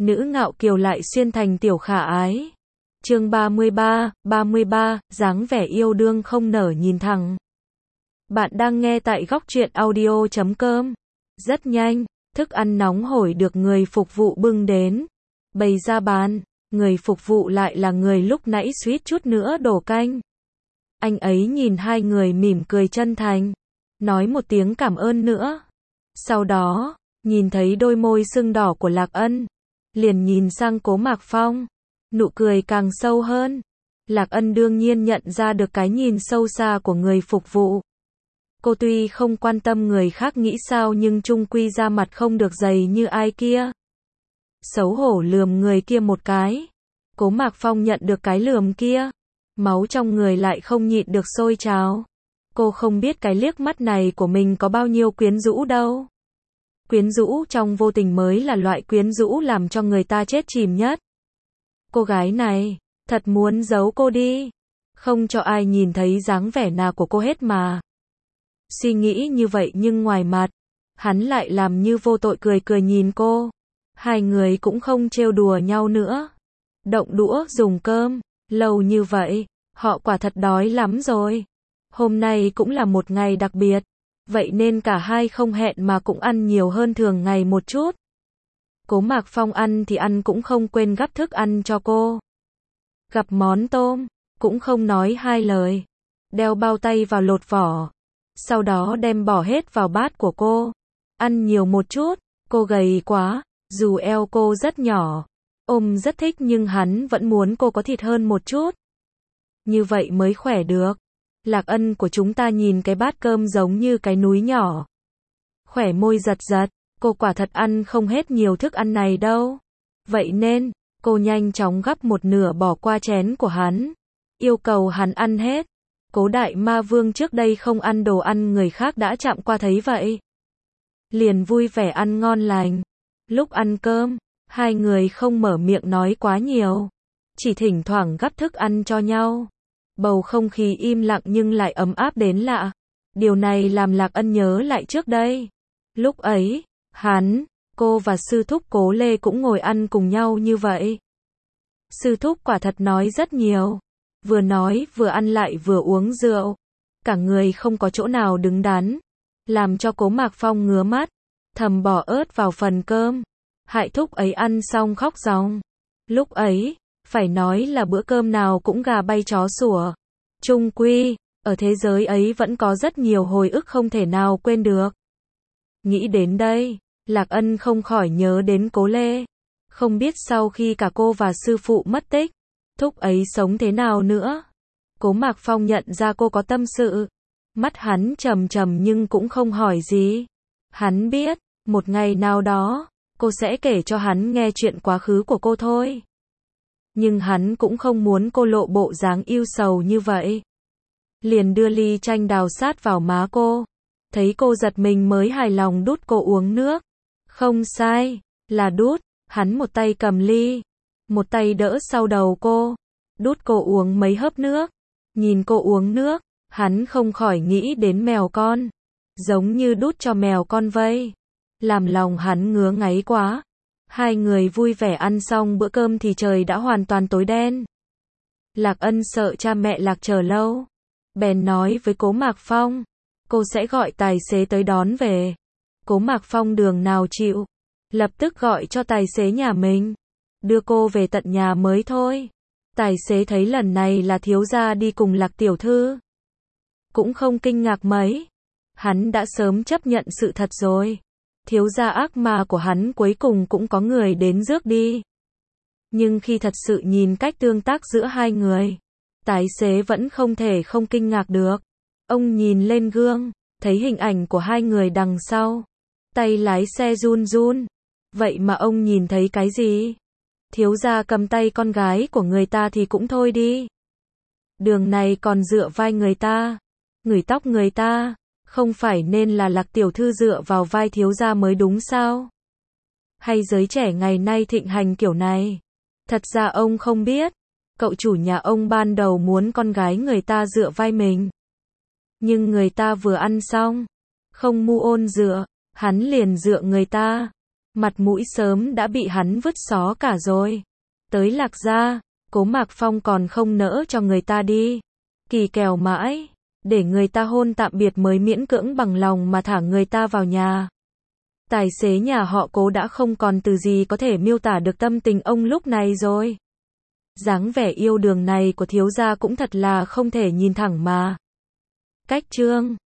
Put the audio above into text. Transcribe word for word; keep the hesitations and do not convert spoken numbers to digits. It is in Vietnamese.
nữ ngạo kiều lại xuyên thành tiểu khả ái. Chương ba mươi ba, ba mươi ba, dáng vẻ yêu đương không nở nhìn thẳng. Bạn đang nghe tại góc truyện audio chấm com. Rất nhanh, thức ăn nóng hổi được người phục vụ bưng đến, bày ra bàn, người phục vụ lại là người lúc nãy suýt chút nữa đổ canh. Anh ấy nhìn hai người mỉm cười chân thành, nói một tiếng cảm ơn nữa. Sau đó, nhìn thấy đôi môi sưng đỏ của Lạc Ân, liền nhìn sang Cố Mạc Phong, nụ cười càng sâu hơn. Lạc Ân đương nhiên nhận ra được cái nhìn sâu xa của người phục vụ. Cô tuy không quan tâm người khác nghĩ sao nhưng chung quy ra mặt không được dày như ai kia. Xấu hổ lườm người kia một cái. Cố Mạc Phong nhận được cái lườm kia, máu trong người lại không nhịn được sôi trào. Cô không biết cái liếc mắt này của mình có bao nhiêu quyến rũ đâu. Quyến rũ trong vô tình mới là loại quyến rũ làm cho người ta chết chìm nhất. Cô gái này, thật muốn giấu cô đi, không cho ai nhìn thấy dáng vẻ nào của cô hết mà. Suy nghĩ như vậy nhưng ngoài mặt, hắn lại làm như vô tội cười cười nhìn cô. Hai người cũng không trêu đùa nhau nữa. Động đũa dùng cơm, lâu như vậy, họ quả thật đói lắm rồi. Hôm nay cũng là một ngày đặc biệt, vậy nên cả hai không hẹn mà cũng ăn nhiều hơn thường ngày một chút. Cố Mạc Phong ăn thì ăn cũng không quên gắp thức ăn cho cô. Gặp món tôm, cũng không nói hai lời, đeo bao tay vào lột vỏ, sau đó đem bỏ hết vào bát của cô. Ăn nhiều một chút, cô gầy quá, dù eo cô rất nhỏ, ôm rất thích nhưng hắn vẫn muốn cô có thịt hơn một chút. Như vậy mới khỏe được. Lạc Ân của chúng ta nhìn cái bát cơm giống như cái núi nhỏ. Khỏe môi giật giật, cô quả thật ăn không hết nhiều thức ăn này đâu. Vậy nên, cô nhanh chóng gắp một nửa bỏ qua chén của hắn, yêu cầu hắn ăn hết. Cố đại ma vương trước đây không ăn đồ ăn người khác đã chạm qua thấy vậy, liền vui vẻ ăn ngon lành. Lúc ăn cơm, hai người không mở miệng nói quá nhiều, chỉ thỉnh thoảng gắp thức ăn cho nhau. Bầu không khí im lặng nhưng lại ấm áp đến lạ. Điều này làm Lạc Ân nhớ lại trước đây. Lúc ấy, hắn, cô và sư thúc Cố Lê cũng ngồi ăn cùng nhau như vậy. Sư thúc quả thật nói rất nhiều. Vừa nói vừa ăn lại vừa uống rượu. Cả người không có chỗ nào đứng đắn, làm cho Cố Mạc Phong ngứa mắt, thầm bỏ ớt vào phần cơm. Hại thúc ấy ăn xong khóc ròng. Lúc ấy, phải nói là bữa cơm nào cũng gà bay chó sủa. Chung quy, ở thế giới ấy vẫn có rất nhiều hồi ức không thể nào quên được. Nghĩ đến đây, Lạc Ân không khỏi nhớ đến Cố Lê. Không biết sau khi cả cô và sư phụ mất tích, thúc ấy sống thế nào nữa. Cố Mạc Phong nhận ra cô có tâm sự. Mắt hắn trầm trầm nhưng cũng không hỏi gì. Hắn biết, một ngày nào đó, cô sẽ kể cho hắn nghe chuyện quá khứ của cô thôi. Nhưng hắn cũng không muốn cô lộ bộ dáng yêu sầu như vậy. Liền đưa ly chanh đào sát vào má cô. Thấy cô giật mình mới hài lòng đút cô uống nước. Không sai, là đút. Hắn một tay cầm ly, một tay đỡ sau đầu cô, đút cô uống mấy hớp nước. Nhìn cô uống nước, hắn không khỏi nghĩ đến mèo con, giống như đút cho mèo con vây. Làm lòng hắn ngứa ngáy quá. Hai người vui vẻ ăn xong bữa cơm thì trời đã hoàn toàn tối đen. Lạc Ân sợ cha mẹ Lạc chờ lâu, bèn nói với Cố Mạc Phong, cô sẽ gọi tài xế tới đón về. Cố Mạc Phong đường nào chịu, lập tức gọi cho tài xế nhà mình, đưa cô về tận nhà mới thôi. Tài xế thấy lần này là thiếu gia đi cùng Lạc tiểu thư, cũng không kinh ngạc mấy. Hắn đã sớm chấp nhận sự thật rồi. Thiếu gia ác ma của hắn cuối cùng cũng có người đến rước đi. Nhưng khi thật sự nhìn cách tương tác giữa hai người, tài xế vẫn không thể không kinh ngạc được. Ông nhìn lên gương, thấy hình ảnh của hai người đằng sau. Tay lái xe run run. Vậy mà ông nhìn thấy cái gì? Thiếu gia cầm tay con gái của người ta thì cũng thôi đi. Đường này còn dựa vai người ta, ngửi tóc người ta. Không phải nên là Lạc tiểu thư dựa vào vai thiếu gia mới đúng sao? Hay giới trẻ ngày nay thịnh hành kiểu này? Thật ra ông không biết, cậu chủ nhà ông ban đầu muốn con gái người ta dựa vai mình. Nhưng người ta vừa ăn xong, không mu ôn dựa, hắn liền dựa người ta. Mặt mũi sớm đã bị hắn vứt xó cả rồi. Tới Lạc gia, Cố Mạc Phong còn không nỡ cho người ta đi. Kỳ kèo mãi, để người ta hôn tạm biệt mới miễn cưỡng bằng lòng mà thả người ta vào nhà. Tài xế nhà họ Cố đã không còn từ gì có thể miêu tả được tâm tình ông lúc này rồi. Dáng vẻ yêu đương này của thiếu gia cũng thật là không thể nhìn thẳng mà. Cách chương